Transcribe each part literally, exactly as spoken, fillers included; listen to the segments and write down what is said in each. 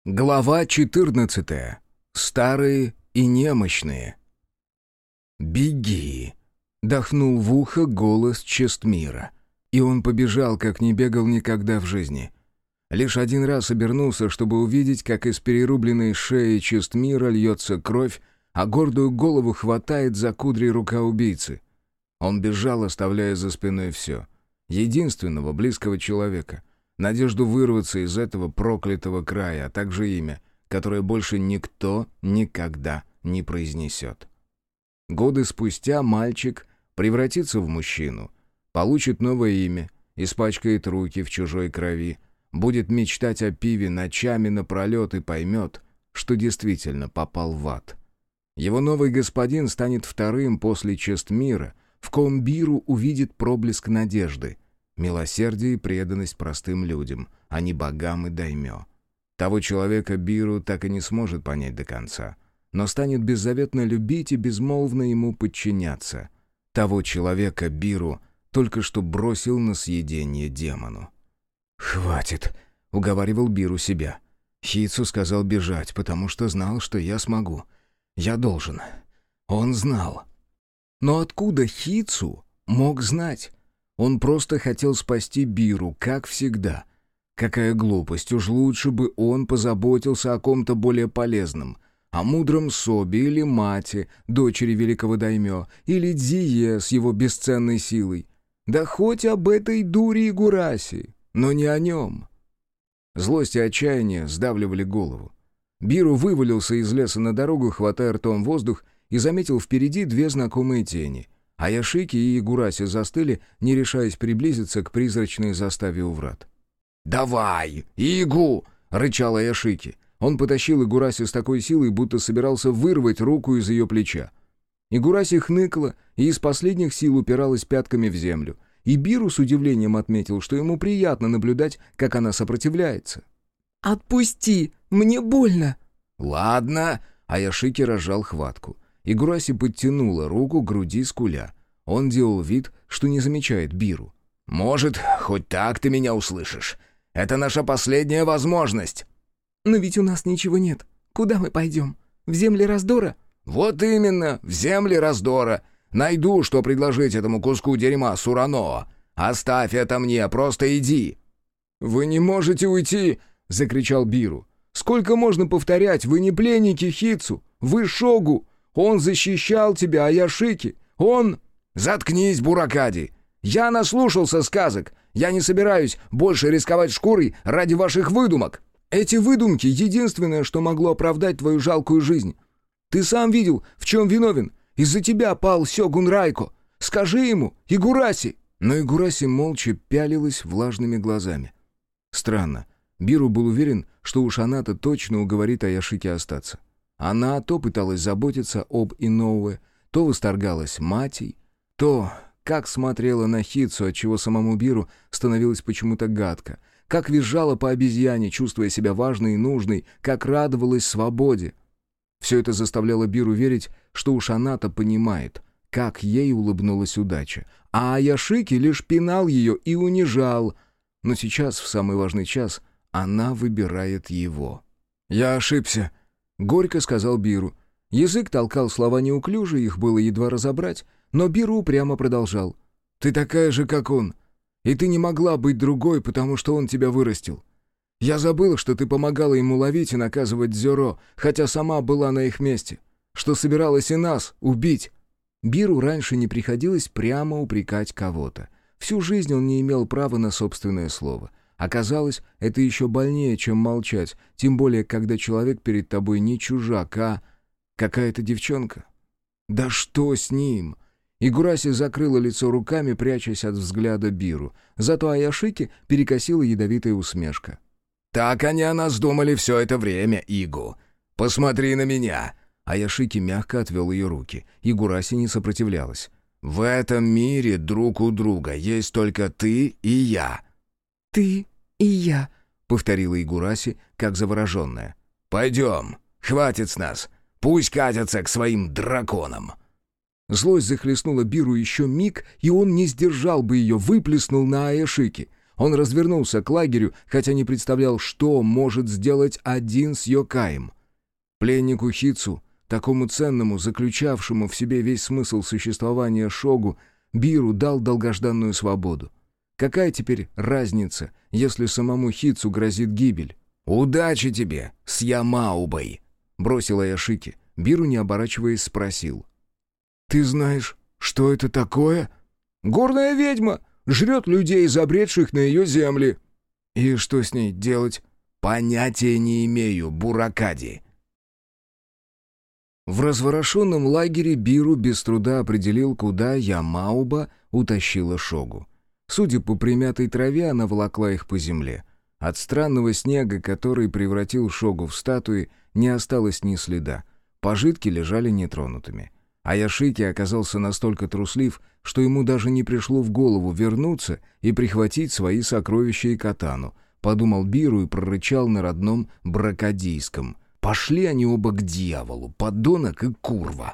Глава четырнадцатая. Старые и немощные. «Беги!» — дохнул в ухо голос Честмира. И он побежал, как не бегал никогда в жизни. Лишь один раз обернулся, чтобы увидеть, как из перерубленной шеи Честмира льется кровь, а гордую голову хватает за кудри рука убийцы. Он бежал, оставляя за спиной все. Единственного близкого человека. Надежду вырваться из этого проклятого края, а также имя, которое больше никто никогда не произнесет. Годы спустя мальчик превратится в мужчину, получит новое имя, испачкает руки в чужой крови, будет мечтать о пиве ночами напролет и поймет, что действительно попал в ад. Его новый господин станет вторым после Честмира, в ком Биру увидит проблеск надежды, милосердие и преданность простым людям, а не богам и даймё. Того человека Биру так и не сможет понять до конца, но станет беззаветно любить и безмолвно ему подчиняться. Того человека Биру только что бросил на съедение демону. «Хватит», — уговаривал Биру себя. Хитсу сказал бежать, потому что знал, что я смогу. Я должен. Он знал. Но откуда Хитсу мог знать? Он просто хотел спасти Биру, как всегда. Какая глупость, уж лучше бы он позаботился о ком-то более полезном. О мудром Соби или Мате, дочери великого даймё, или Дзие с его бесценной силой. Да хоть об этой дуре Игураси, но не о нем. Злость и отчаяние сдавливали голову. Биру вывалился из леса на дорогу, хватая ртом воздух, и заметил впереди две знакомые тени — Аяшики и Игураси застыли, не решаясь приблизиться к призрачной заставе у врат. «Давай, Игу!» — рычал Аяшики. Он потащил Игураси с такой силой, будто собирался вырвать руку из ее плеча. Игураси хныкала и из последних сил упиралась пятками в землю. И Биру с удивлением отметил, что ему приятно наблюдать, как она сопротивляется. «Отпусти! Мне больно!» «Ладно!» — Аяшики разжал хватку. Игураси подтянула руку к груди скуля. Он делал вид, что не замечает Биру. «Может, хоть так ты меня услышишь. Это наша последняя возможность». «Но ведь у нас ничего нет. Куда мы пойдем? В земли раздора?» «Вот именно, в земли раздора. Найду, что предложить этому куску дерьма Сураноа. Оставь это мне, просто иди». «Вы не можете уйти!» — закричал Биру. «Сколько можно повторять? Вы не пленники Хитсу. Вы Шогу. Он защищал тебя, Аяшики. Он...» «Заткнись, Буракади! Я наслушался сказок. Я не собираюсь больше рисковать шкурой ради ваших выдумок. Эти выдумки — единственное, что могло оправдать твою жалкую жизнь. Ты сам видел, в чем виновен. Из-за тебя пал Сёгун Райко. Скажи ему, Игураси!» Но Игураси молча пялилась влажными глазами. Странно. Биру был уверен, что уж она-то точно уговорит Аяшики остаться. Она то пыталась заботиться об Иноуэ, то восторгалась Матей, то, как смотрела на Хитсу, отчего самому Биру становилось почему-то гадко, как визжала по обезьяне, чувствуя себя важной и нужной, как радовалась свободе. Все это заставляло Биру верить, что уж она-то понимает, как ей улыбнулась удача, а Аяшики лишь пинал ее и унижал. Но сейчас, в самый важный час, она выбирает его. «Я ошибся», — горько сказал Биру. Язык толкал слова неуклюже, их было едва разобрать, но Биру прямо продолжал. «Ты такая же, как он, и ты не могла быть другой, потому что он тебя вырастил. Я забыла, что ты помогала ему ловить и наказывать Дзёро, хотя сама была на их месте, что собиралась и нас убить». Биру раньше не приходилось прямо упрекать кого-то. Всю жизнь он не имел права на собственное слово. Оказалось, это еще больнее, чем молчать, тем более, когда человек перед тобой не чужак, а какая-то девчонка. Да что с ним? Игураси закрыла лицо руками, прячась от взгляда Биру. Зато Аяшики перекосила ядовитая усмешка. «Так они о нас думали все это время, Игу. Посмотри на меня!» Аяшики мягко отвел ее руки. Игураси не сопротивлялась. «В этом мире друг у друга есть только ты и я». «Ты и я», — повторила Игураси, как завороженная. «Пойдем, хватит с нас. Пусть катятся к своим драконам». Злость захлестнула Биру еще миг, и он не сдержал бы ее, выплеснул на Аяшики. Он развернулся к лагерю, хотя не представлял, что может сделать один с Йокаем. Пленнику Хитсу, такому ценному, заключавшему в себе весь смысл существования Шогу, Биру дал долгожданную свободу. Какая теперь разница, если самому Хитсу грозит гибель? «Удачи тебе с Ямаубой!» — бросила Яшики. Биру, не оборачиваясь, спросил. «Ты знаешь, что это такое?» «Горная ведьма! Жрет людей, забредших на ее земли!» «И что с ней делать?» «Понятия не имею, Буракади!» В разворошенном лагере Биру без труда определил, куда Ямауба утащила Шогу. Судя по примятой траве, она волокла их по земле. От странного снега, который превратил Шогу в статуи, не осталось ни следа. Пожитки лежали нетронутыми. А Яшики оказался настолько труслив, что ему даже не пришло в голову вернуться и прихватить свои сокровища и катану, подумал Биру и прорычал на родном бракадийском. «Пошли они оба к дьяволу, подонок и курва!»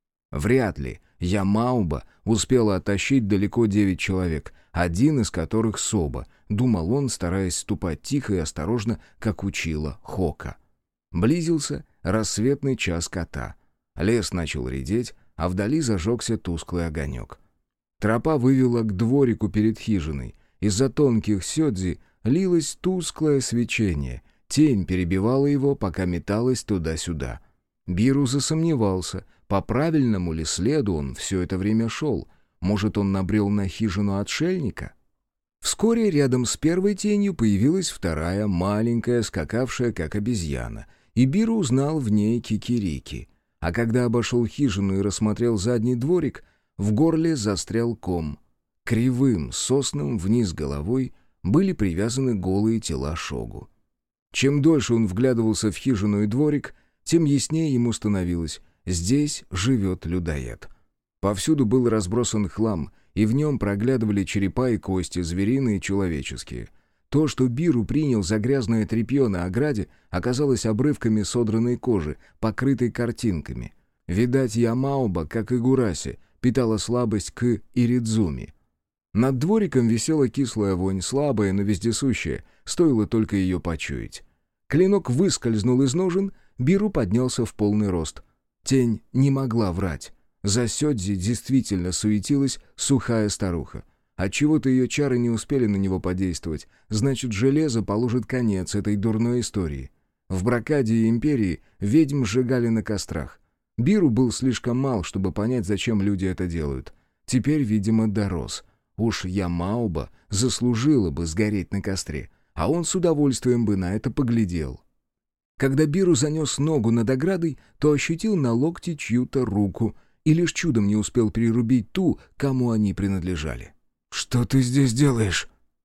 Вряд ли Ямауба успела оттащить далеко девять человек, один из которых Соба, думал он, стараясь ступать тихо и осторожно, как учила Хока. Близился рассветный час кота. Лес начал редеть, а вдали зажегся тусклый огонек. Тропа вывела к дворику перед хижиной. Из-за тонких сёдзи лилось тусклое свечение. Тень перебивала его, пока металась туда-сюда. Биру засомневался, по правильному ли следу он все это время шел. Может, он набрел на хижину отшельника? Вскоре рядом с первой тенью появилась вторая, маленькая, скакавшая, как обезьяна, и Биру узнал в ней Кикирики. А когда обошел хижину и рассмотрел задний дворик, в горле застрял ком. Кривым соснам вниз головой были привязаны голые тела Шогу. Чем дольше он вглядывался в хижину и дворик, тем яснее ему становилось: здесь живет людоед. Повсюду был разбросан хлам, и в нем проглядывали черепа и кости, звериные и человеческие. То, что Биру принял за грязное тряпье на ограде, оказалось обрывками содранной кожи, покрытой картинками. Видать, Ямауба, как и Гураси, питала слабость к Иридзуми. Над двориком висела кислая вонь, слабая, но вездесущая, стоило только ее почуять. Клинок выскользнул из ножен, Биру поднялся в полный рост. Тень не могла врать. За сёдзи действительно суетилась сухая старуха. Отчего-то ее чары не успели на него подействовать, значит, железо положит конец этой дурной истории. В Бракадии империи ведьм сжигали на кострах. Биру был слишком мал, чтобы понять, зачем люди это делают. Теперь, видимо, дорос. Уж Ямауба заслужила бы сгореть на костре, а он с удовольствием бы на это поглядел. Когда Биру занес ногу над оградой, то ощутил на локте чью-то руку и лишь чудом не успел перерубить ту, кому они принадлежали. «Что ты здесь делаешь?»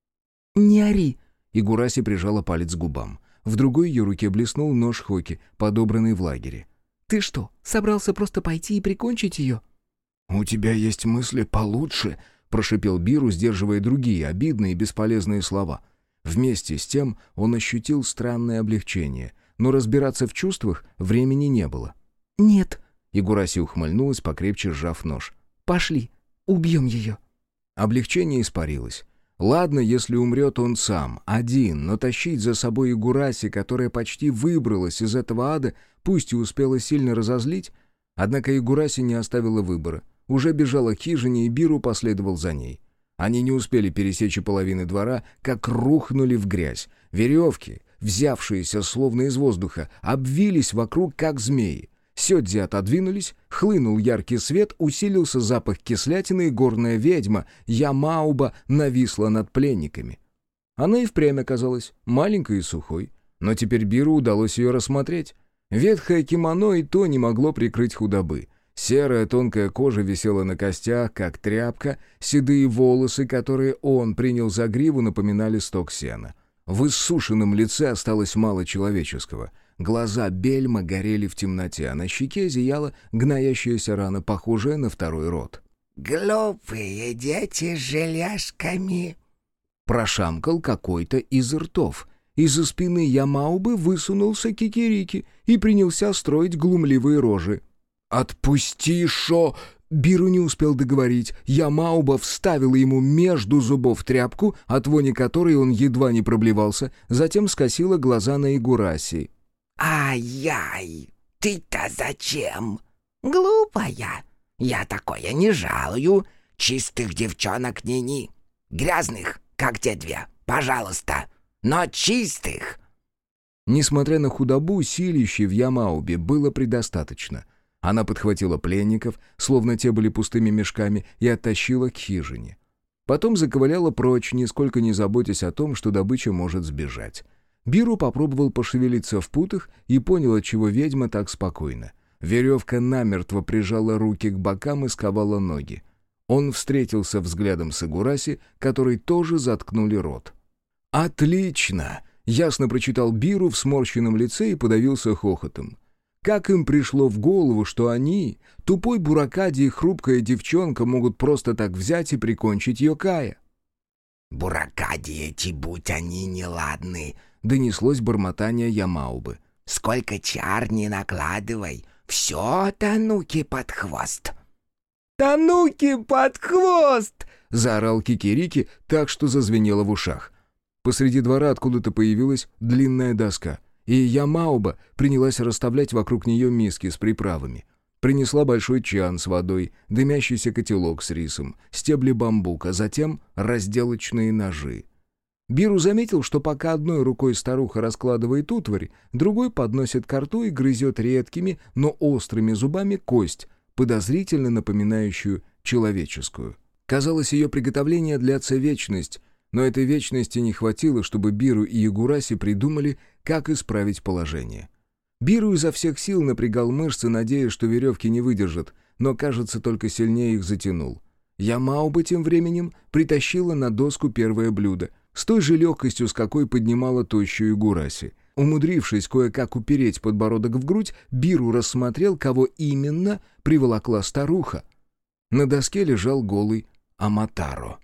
«Не ори!» Игураси прижала палец к губам. В другой ее руке блеснул нож Хоки, подобранный в лагере. «Ты что, собрался просто пойти и прикончить ее?» «У тебя есть мысли получше», — прошипел Биру, сдерживая другие обидные и бесполезные слова. Вместе с тем он ощутил странное облегчение, но разбираться в чувствах времени не было. «Нет», — Игураси ухмыльнулась, покрепче сжав нож. «Пошли, убьем ее». Облегчение испарилось. Ладно, если умрет он сам, один, но тащить за собой Игураси, которая почти выбралась из этого ада, пусть и успела сильно разозлить, однако Игураси не оставила выбора. Уже бежала к хижине, и Биру последовал за ней. Они не успели пересечь и половины двора, как рухнули в грязь. Веревки, взявшиеся словно из воздуха, обвились вокруг, как змеи. Сёдзи отодвинулись, хлынул яркий свет, усилился запах кислятины, и горная ведьма Ямауба нависла над пленниками. Она и впрямь оказалась маленькой и сухой, но теперь Биру удалось ее рассмотреть. Ветхое кимоно и то не могло прикрыть худобы. Серая тонкая кожа висела на костях, как тряпка, седые волосы, которые он принял за гриву, напоминали сток сена. В иссушенном лице осталось мало человеческого. Глаза бельма горели в темноте, а на щеке зияла гноящаяся рана, похожая на второй рот. «Глупые дети с железками!» Прошамкал какой-то из ртов. Из-за спины Ямаубы высунулся Кикирики и принялся строить глумливые рожи. «Отпусти, шо! Биру не успел договорить. Ямауба вставила ему между зубов тряпку, от вони которой он едва не проблевался, затем скосила глаза на Игураси. «Ай-яй, ты-то зачем? Глупая. Я такое не жалую. Чистых девчонок ни-ни. Грязных, как те две, пожалуйста, но чистых». Несмотря на худобу, силища в Ямаубе было предостаточно. Она подхватила пленников, словно те были пустыми мешками, и оттащила к хижине. Потом заковыляла прочь, нисколько не заботясь о том, что добыча может сбежать. Биру попробовал пошевелиться в путах и понял, отчего ведьма так спокойна. Веревка намертво прижала руки к бокам и сковала ноги. Он встретился взглядом с Игураси, которой тоже заткнули рот. «Отлично!» — ясно прочитал Биру в сморщенном лице и подавился хохотом. Как им пришло в голову, что они, тупой Буракади и хрупкая девчонка, могут просто так взять и прикончить Йокая? «Буракади эти, будь они неладны», — донеслось бормотание Ямаубы. «Сколько чар не накладывай, все тануки под хвост». «Тануки под хвост!» — заорал Кикирики так, что зазвенело в ушах. Посреди двора откуда-то появилась длинная доска, и Ямауба принялась расставлять вокруг нее миски с приправами. Принесла большой чан с водой, дымящийся котелок с рисом, стебли бамбука, затем разделочные ножи. Биру заметил, что пока одной рукой старуха раскладывает утварь, другой подносит ко рту и грызет редкими, но острыми зубами кость, подозрительно напоминающую человеческую. Казалось, ее приготовление длятся вечность, но этой вечности не хватило, чтобы Биру и Игураси придумали, как исправить положение. Биру изо всех сил напрягал мышцы, надеясь, что веревки не выдержат, но, кажется, только сильнее их затянул. Ямауба тем временем притащила на доску первое блюдо, с той же легкостью, с какой поднимала тощую Игураси. Умудрившись кое-как упереть подбородок в грудь, Биру рассмотрел, кого именно приволокла старуха. На доске лежал голый Аматаро.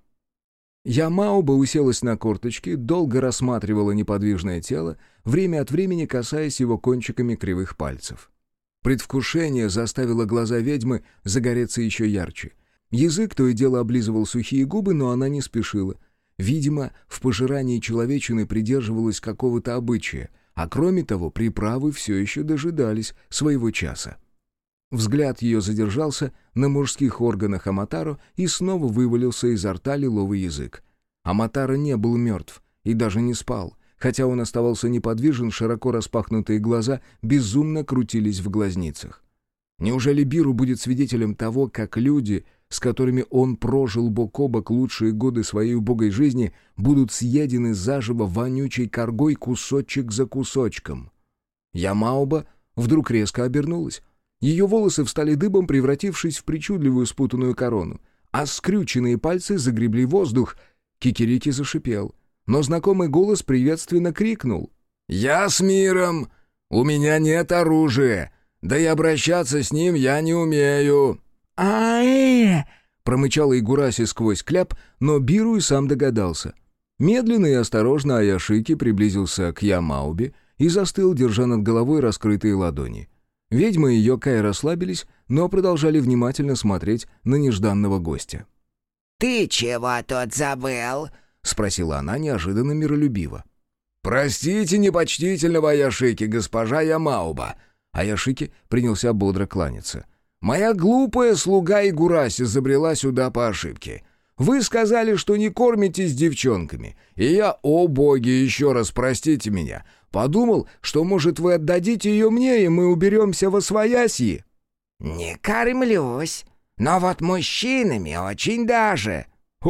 Ямауба уселась на корточки, долго рассматривала неподвижное тело, время от времени касаясь его кончиками кривых пальцев. Предвкушение заставило глаза ведьмы загореться еще ярче. Язык то и дело облизывал сухие губы, но она не спешила. Видимо, в пожирании человечины придерживалась какого-то обычая, а кроме того, приправы все еще дожидались своего часа. Взгляд ее задержался на мужских органах Аматаро и снова вывалился изо рта лиловый язык. Аматаро не был мертв и даже не спал, хотя он оставался неподвижен, широко распахнутые глаза безумно крутились в глазницах. Неужели Биру будет свидетелем того, как люди, с которыми он прожил бок о бок лучшие годы своей убогой жизни, будут съедены заживо вонючей коргой кусочек за кусочком? Ямауба вдруг резко обернулась. Ее волосы встали дыбом, превратившись в причудливую спутанную корону, а скрюченные пальцы загребли воздух. Кикирики зашипел, но знакомый голос приветственно крикнул: «Я с миром! У меня нет оружия! Да и обращаться с ним я не умею!» «А-э!» — промычала Игураси сквозь кляп, но Биру и сам догадался. Медленно и осторожно Аяшики приблизился к Ямаубе и застыл, держа над головой раскрытые ладони. Ведьма и Йокай расслабились, но продолжали внимательно смотреть на нежданного гостя. «Ты чего тут забыл?» — спросила она неожиданно миролюбиво. «Простите непочтительного Аяшики, госпожа Ямауба!» Аяшики принялся бодро кланяться. «Моя глупая слуга Игураси забрела сюда по ошибке. Вы сказали, что не кормитесь девчонками, и я, о боги, еще раз простите меня, подумал, что, может, вы отдадите ее мне, и мы уберемся восвояси». «Не кормлюсь, но вот мужчинами очень даже».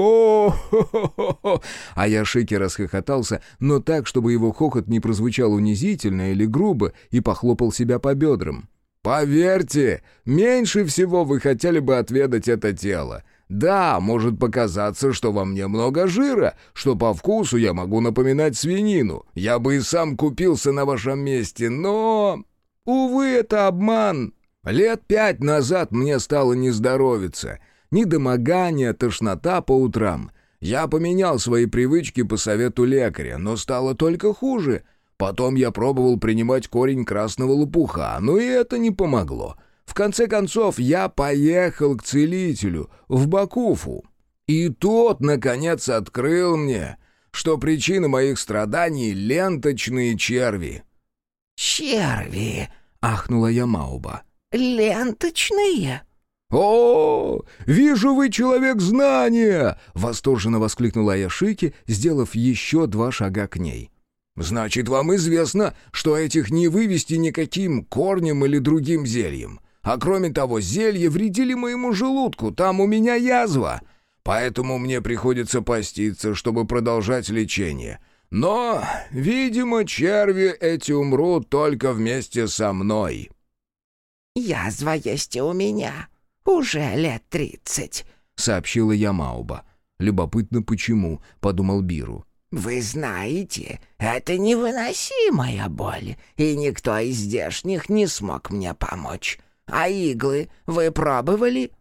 «О-хо-хо-хо!» Аяшики расхохотался, но так, чтобы его хохот не прозвучал унизительно или грубо, и похлопал себя по бедрам. «Поверьте, меньше всего вы хотели бы отведать это тело. Да, может показаться, что во мне много жира, что по вкусу я могу напоминать свинину. Я бы и сам купился на вашем месте, но... Увы, это обман. Лет пять назад мне стало не здоровиться. Недомогание, тошнота по утрам. Я поменял свои привычки по совету лекаря, но стало только хуже. Потом я пробовал принимать корень красного лопуха, но и это не помогло. В конце концов, я поехал к целителю в Бакуфу. И тот, наконец, открыл мне, что причина моих страданий — ленточные черви». «Черви!» — ахнула Ямауба. «Ленточные?» «О, вижу, вы человек знания!» — восторженно воскликнула Аяшики, сделав еще два шага к ней. «Значит, вам известно, что этих не вывести никаким корнем или другим зельем. А кроме того, зелье вредили моему желудку, там у меня язва. Поэтому мне приходится поститься, чтобы продолжать лечение. Но, видимо, черви эти умрут только вместе со мной». «Язва есть и у меня. Уже лет тридцать», — сообщила Ямауба. «Любопытно, почему?» — подумал Биру. «Вы знаете, это невыносимая боль, и никто из здешних не смог мне помочь. А иглы вы пробовали?»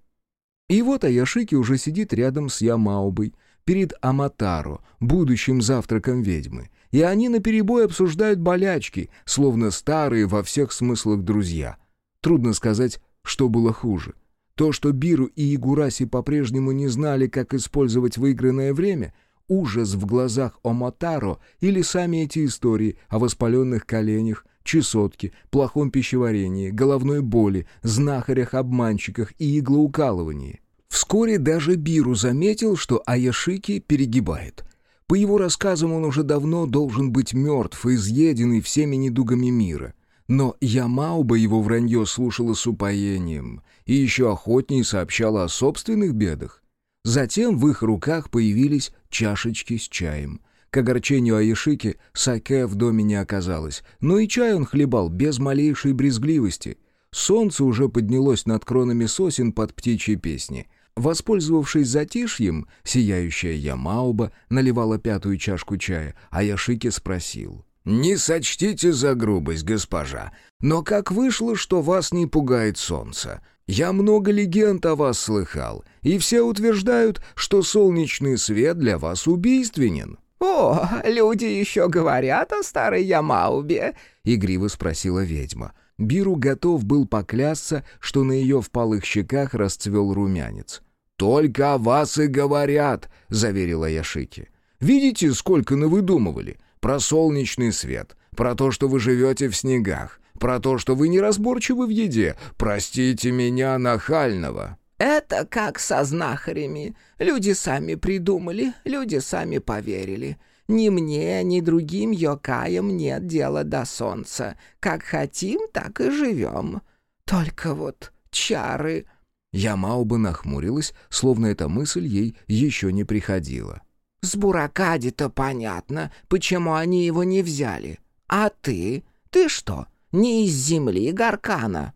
И вот Аяшики уже сидит рядом с Ямаубой, перед Аматаро, будущим завтраком ведьмы, и они наперебой обсуждают болячки, словно старые во всех смыслах друзья. Трудно сказать, что было хуже. То, что Биру и Игураси по-прежнему не знали, как использовать выигранное время, ужас в глазах Аматаро или сами эти истории о воспаленных коленях, чесотке, плохом пищеварении, головной боли, знахарях-обманщиках и иглоукалывании. Вскоре даже Биру заметил, что Аяшики перегибает. По его рассказам он уже давно должен быть мертв и изъеденный всеми недугами мира. Но Ямауба его вранье слушала с упоением и еще охотнее сообщала о собственных бедах. Затем в их руках появились чашечки с чаем. К огорчению Аяшики саке в доме не оказалось, но и чай он хлебал без малейшей брезгливости. Солнце уже поднялось над кронами сосен под птичьи песни. Воспользовавшись затишьем, сияющая Ямауба наливала пятую чашку чая, а Аяшики спросил: «Не сочтите за грубость, госпожа, но как вышло, что вас не пугает солнце? Я много легенд о вас слыхал, и все утверждают, что солнечный свет для вас убийственен». «О, люди еще говорят о старой Ямаубе?» — игриво спросила ведьма. Биру готов был поклясться, что на ее впалых щеках расцвел румянец. «Только о вас и говорят», — заверила Яшики. «Видите, сколько навыдумывали? Про солнечный свет, про то, что вы живете в снегах, про то, что вы неразборчивы в еде. Простите меня, нахального». «Это как со знахарями. Люди сами придумали, люди сами поверили. Ни мне, ни другим йокаям нет дела до солнца. Как хотим, так и живем. Только вот чары...» Ямауба нахмурилась, словно эта мысль ей еще не приходила. «С Буракади-то понятно, почему они его не взяли. А ты? Ты что, не из земли Гаркана?»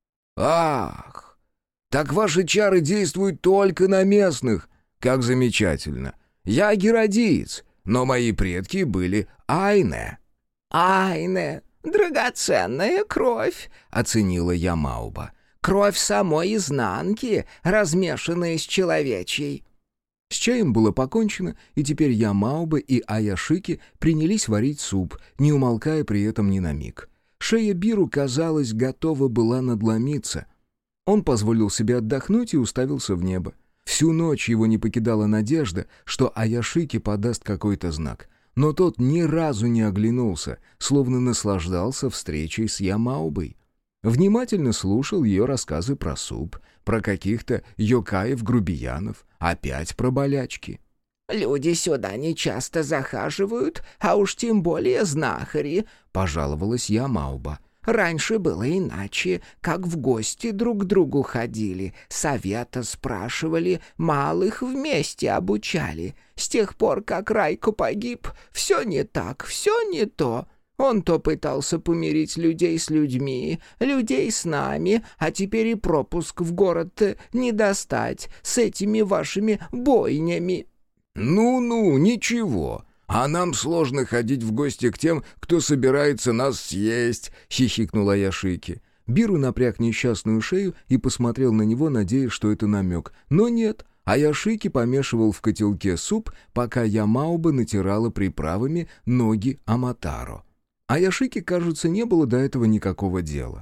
«Ах, так ваши чары действуют только на местных. Как замечательно. Я геродиец, но мои предки были айне». «Айне, драгоценная кровь», — оценила Ямауба. «Кровь самой изнанки, размешанная с человечьей». С чаем было покончено, и теперь Ямауба и Аяшики принялись варить суп, не умолкая при этом ни на миг. Шея Биру, казалось, готова была надломиться. Он позволил себе отдохнуть и уставился в небо. Всю ночь его не покидала надежда, что Аяшики подаст какой-то знак. Но тот ни разу не оглянулся, словно наслаждался встречей с Ямаубой. Внимательно слушал ее рассказы про суп, про каких-то йокаев-грубиянов, опять про болячки. «Люди сюда не часто захаживают, а уж тем более знахари», — пожаловалась Ямауба. «Раньше было иначе, как в гости друг к другу ходили, совета спрашивали, малых вместе обучали. С тех пор, как Райко погиб, все не так, все не то». Он то пытался помирить людей с людьми, людей с нами, а теперь и пропуск в город не достать с этими вашими бойнями». «Ну-ну, ничего. А нам сложно ходить в гости к тем, кто собирается нас съесть», — хихикнула Яшики. Биру напряг несчастную шею и посмотрел на него, надеясь, что это намек. Но нет, а Яшики помешивал в котелке суп, пока Ямауба натирала приправами ноги Аматаро. А Яшики, кажется, не было до этого никакого дела.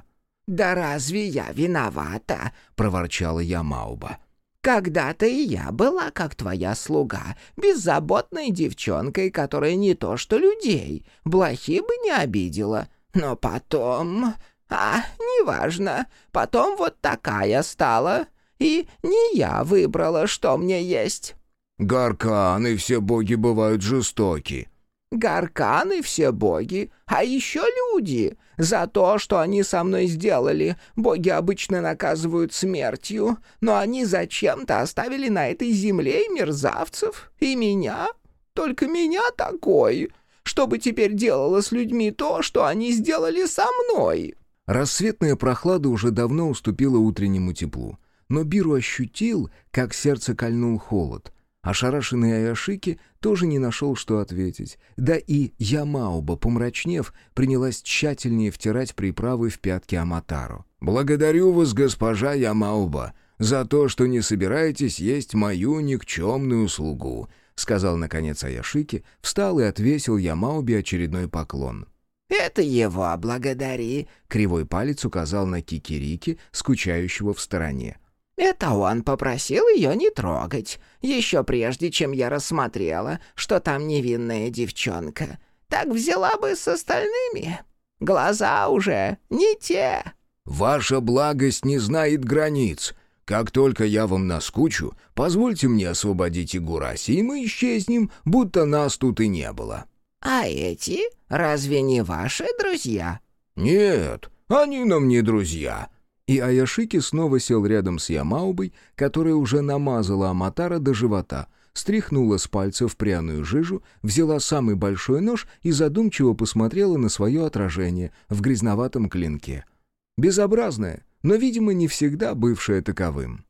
«Да разве я виновата?» — проворчала Ямауба. «Когда-то и я была, как твоя слуга, беззаботной девчонкой, которая не то что людей, блохи бы не обидела. Но потом... А, неважно, потом вот такая стала, и не я выбрала, что мне есть». «Гарканы, все боги бывают жестоки». «Гарканы все боги, а еще люди. За то, что они со мной сделали, боги обычно наказывают смертью, но они зачем-то оставили на этой земле и мерзавцев, и меня, только меня такой, чтобы теперь делала с людьми то, что они сделали со мной». Рассветная прохлада уже давно уступила утреннему теплу, но Биру ощутил, как сердце кольнул холод. Ошарашенный Аяшики тоже не нашел, что ответить. Да и Ямауба, помрачнев, принялась тщательнее втирать приправы в пятки Аматару. «Благодарю вас, госпожа Ямауба, за то, что не собираетесь есть мою никчемную слугу», — сказал, наконец, Аяшики, встал и отвесил Ямаубе очередной поклон. «Это его благодари», — кривой палец указал на Кикирики, скучающего в стороне. «Это он попросил ее не трогать, еще прежде, чем я рассмотрела, что там невинная девчонка. Так взяла бы с остальными. Глаза уже не те». «Ваша благость не знает границ. Как только я вам наскучу, позвольте мне освободить Игураси, и мы исчезнем, будто нас тут и не было». «А эти разве не ваши друзья?» «Нет, они нам не друзья». И Аяшики снова сел рядом с Ямаубой, которая уже намазала Аматара до живота, стряхнула с пальцев пряную жижу, взяла самый большой нож и задумчиво посмотрела на свое отражение в грязноватом клинке. Безобразное, но, видимо, не всегда бывшее таковым.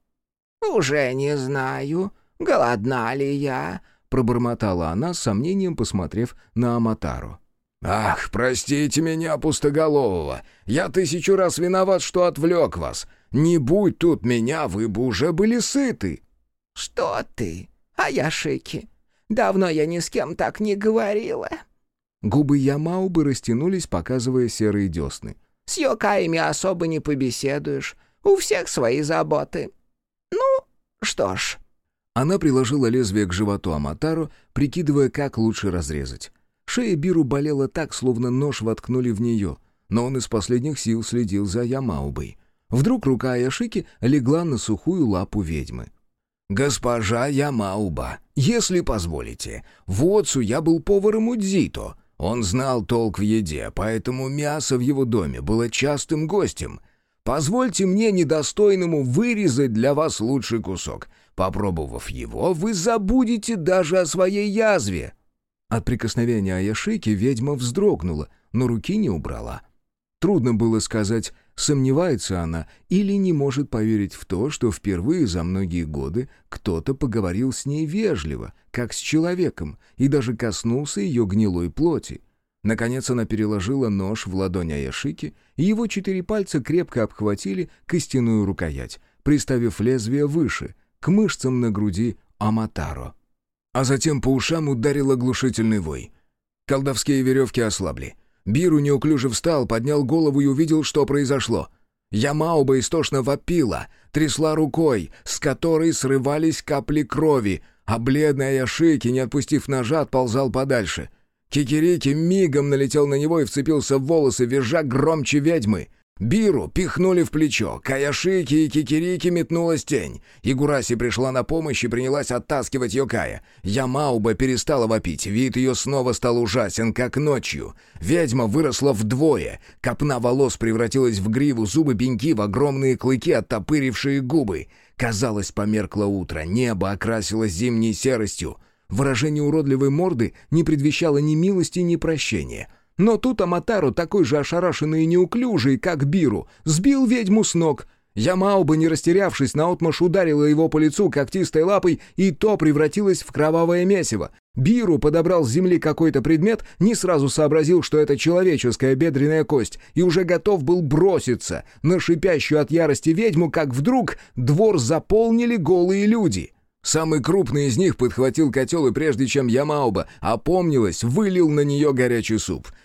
«Уже не знаю, голодна ли я», — пробормотала она с сомнением, посмотрев на Аматару. «Ах, простите меня, пустоголового! Я тысячу раз виноват, что отвлек вас! Не будь тут меня, вы бы уже были сыты!» «Что ты, Аяшики? Давно я ни с кем так не говорила!» Губы Ямаубы растянулись, показывая серые десны. «С йокаями особо не побеседуешь, у всех свои заботы. Ну, что ж...» Она приложила лезвие к животу Аматару, прикидывая, как лучше разрезать. Шея Биру болела так, словно нож воткнули в нее, но он из последних сил следил за Ямаубой. Вдруг рука Аяшики легла на сухую лапу ведьмы. «Госпожа Ямауба, если позволите, в Оцу я был поваром у Дзито. Он знал толк в еде, поэтому мясо в его доме было частым гостем. Позвольте мне, недостойному, вырезать для вас лучший кусок. Попробовав его, вы забудете даже о своей язве». От прикосновения Аяшики ведьма вздрогнула, но руки не убрала. Трудно было сказать, сомневается она или не может поверить в то, что впервые за многие годы кто-то поговорил с ней вежливо, как с человеком, и даже коснулся ее гнилой плоти. Наконец она переложила нож в ладонь Аяшики, и его четыре пальца крепко обхватили костяную рукоять, приставив лезвие выше, к мышцам на груди Аматаро. А затем по ушам ударил оглушительный вой. Колдовские веревки ослабли. Биру неуклюже встал, поднял голову и увидел, что произошло. Ямауба истошно вопила, трясла рукой, с которой срывались капли крови, а бледный Аяшики, не отпустив ножа, отползал подальше. Кикирики мигом налетел на него и вцепился в волосы, визжа громче ведьмы. Биру пихнули в плечо, к Аяшики и Кикирики метнулась тень. Игураси пришла на помощь и принялась оттаскивать Йокая. Ямауба перестала вопить, вид ее снова стал ужасен, как ночью. Ведьма выросла вдвое, копна волос превратилась в гриву, зубы пеньки в огромные клыки, оттопырившие губы. Казалось, померкло утро, небо окрасилось зимней серостью. Выражение уродливой морды не предвещало ни милости, ни прощения. Но тут Аматару, такой же ошарашенный и неуклюжий, как Биру, сбил ведьму с ног. Ямауба, не растерявшись, наотмашь ударила его по лицу когтистой лапой, и то превратилось в кровавое месиво. Биру подобрал с земли какой-то предмет, не сразу сообразил, что это человеческая бедренная кость, и уже готов был броситься на шипящую от ярости ведьму, как вдруг двор заполнили голые люди. Самый крупный из них подхватил котел, и прежде чем Ямауба опомнилась, вылил на нее горячий суп.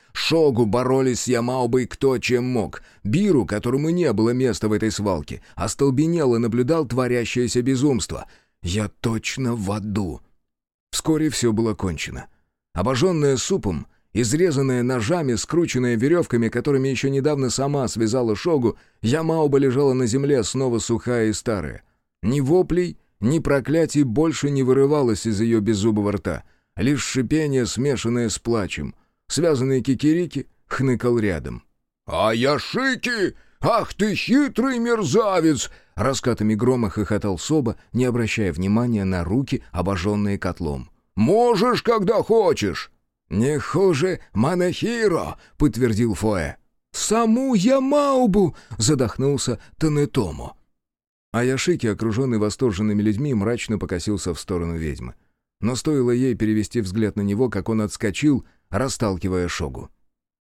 Шогу боролись с Ямаубой кто чем мог. Биру, которому не было места в этой свалке, остолбенел и наблюдал творящееся безумство. «Я точно в аду». Вскоре все было кончено. Обожженная супом, изрезанная ножами, скрученная веревками, которыми еще недавно сама связала Шогу, Ямауба лежала на земле, снова сухая и старая. Ни воплей, ни проклятий больше не вырывалось из ее беззубого рта, лишь шипение, смешанное с плачем. Связанный кикирики хныкал рядом. «А Яшики! Ах ты хитрый мерзавец!» Раскатами грома хохотал Соба, не обращая внимания на руки, обожженные котлом. «Можешь, когда хочешь!» «Не хуже Манахиро!» — подтвердил Фоэ. «Саму Ямаубу!» — задохнулся Танетомо. А Яшики, окруженный восторженными людьми, мрачно покосился в сторону ведьмы. Но стоило ей перевести взгляд на него, как он отскочил, расталкивая Шогу.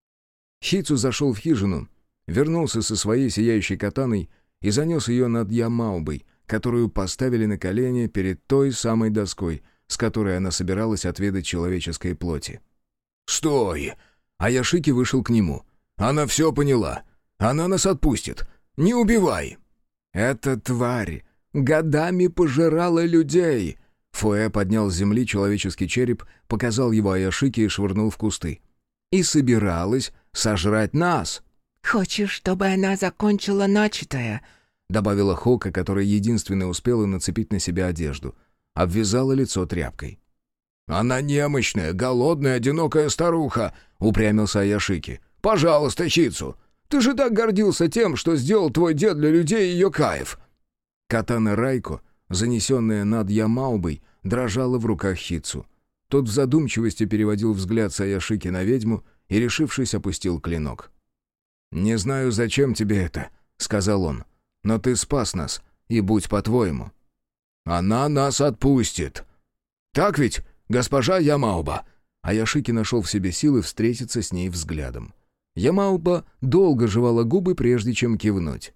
Хицу зашел в хижину, вернулся со своей сияющей катаной и занес ее над Ямаубой, которую поставили на колени перед той самой доской, с которой она собиралась отведать человеческой плоти. «Стой!» А Яшики вышел к нему. «Она все поняла. Она нас отпустит. Не убивай!» «Эта тварь годами пожирала людей!» Фуэ поднял с земли человеческий череп, показал его Аяшике и швырнул в кусты. «И собиралась сожрать нас!» «Хочешь, чтобы она закончила начатое?» — добавила Хока, которая единственная успела нацепить на себя одежду. Обвязала лицо тряпкой. «Она немощная, голодная, одинокая старуха!» — упрямился Аяшики. «Пожалуйста, Хицу! Ты же так гордился тем, что сделал твой дед для людей и йокаев!» Катана Райко, занесенная над Ямаубой, дрожала в руках Хицу. Тот в задумчивости переводил взгляд с Аяшики на ведьму и, решившись, опустил клинок. «Не знаю, зачем тебе это», — сказал он, — «но ты спас нас, и будь по-твоему». «Она нас отпустит». «Так ведь, госпожа Ямауба?» Аяшики нашел в себе силы встретиться с ней взглядом. Ямауба долго жевала губы, прежде чем кивнуть.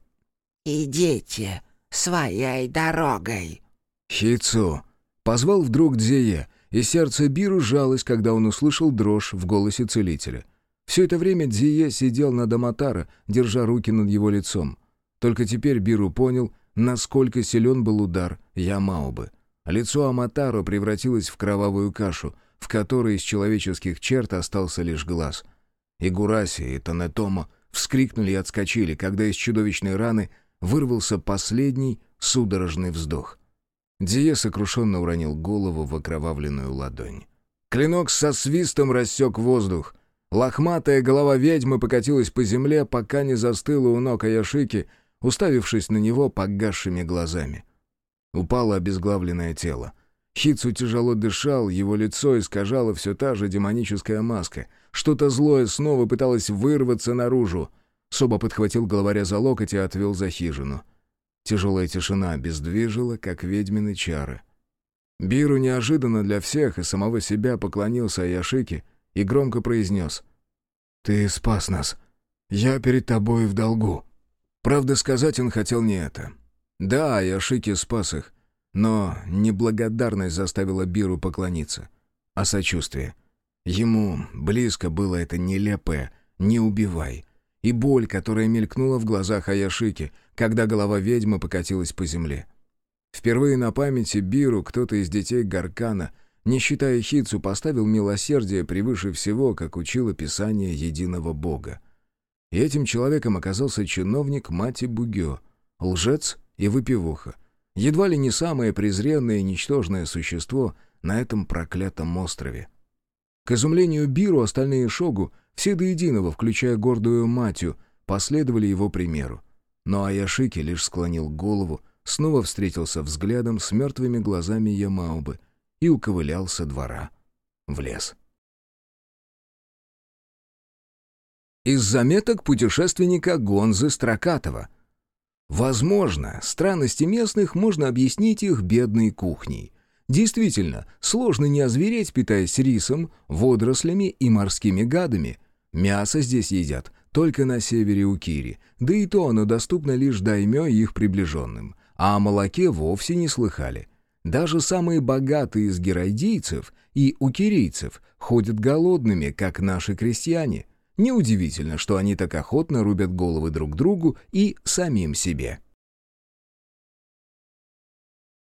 «Идите своей дорогой». «Хицу!» — позвал вдруг Дзие, и сердце Биру сжалось, когда он услышал дрожь в голосе целителя. Все это время Дзие сидел над Аматара, держа руки над его лицом. Только теперь Биру понял, насколько силен был удар Ямаубы. Лицо Аматаро превратилось в кровавую кашу, в которой из человеческих черт остался лишь глаз. И Гураси, и Танетомо вскрикнули и отскочили, когда из чудовищной раны вырвался последний судорожный вздох. Дзие сокрушенно уронил голову в окровавленную ладонь. Клинок со свистом рассек воздух. Лохматая голова ведьмы покатилась по земле, пока не застыла у ног Аяшики, уставившись на него погасшими глазами. Упало обезглавленное тело. Хицу тяжело дышал, его лицо искажало все та же демоническая маска. Что-то злое снова пыталось вырваться наружу. Соба подхватил главаря за локоть и отвел за хижину. Тяжелая тишина обездвижила, как ведьмины чары. Биру неожиданно для всех и самого себя поклонился Аяшике и громко произнес: «Ты спас нас. Я перед тобой в долгу». Правда, сказать он хотел не это. Да, Аяшики спас их, но неблагодарность заставила Биру поклониться, а сочувствие. Ему близко было это нелепое «не убивай», и боль, которая мелькнула в глазах Аяшики, когда голова ведьмы покатилась по земле. Впервые на памяти Биру кто-то из детей Гаркана, не считая Хицу, поставил милосердие превыше всего, как учило Писание единого Бога. И этим человеком оказался чиновник Мати Бугё, лжец и выпивуха, едва ли не самое презренное и ничтожное существо на этом проклятом острове. К изумлению Биру остальные шогу, все до единого, включая гордую Матью, последовали его примеру. Но Аяшики лишь склонил голову, снова встретился взглядом с мертвыми глазами Ямаубы и уковылял со двора в лес. Из заметок путешественника Гонзы Строкатова. Возможно, странности местных можно объяснить их бедной кухней. Действительно, сложно не озвереть, питаясь рисом, водорослями и морскими гадами. Мясо здесь едят только на севере Укири, да и то оно доступно лишь даймё и их приближенным, а о молоке вовсе не слыхали. Даже самые богатые из герайдийцев и укирийцев ходят голодными, как наши крестьяне. Неудивительно, что они так охотно рубят головы друг другу и самим себе.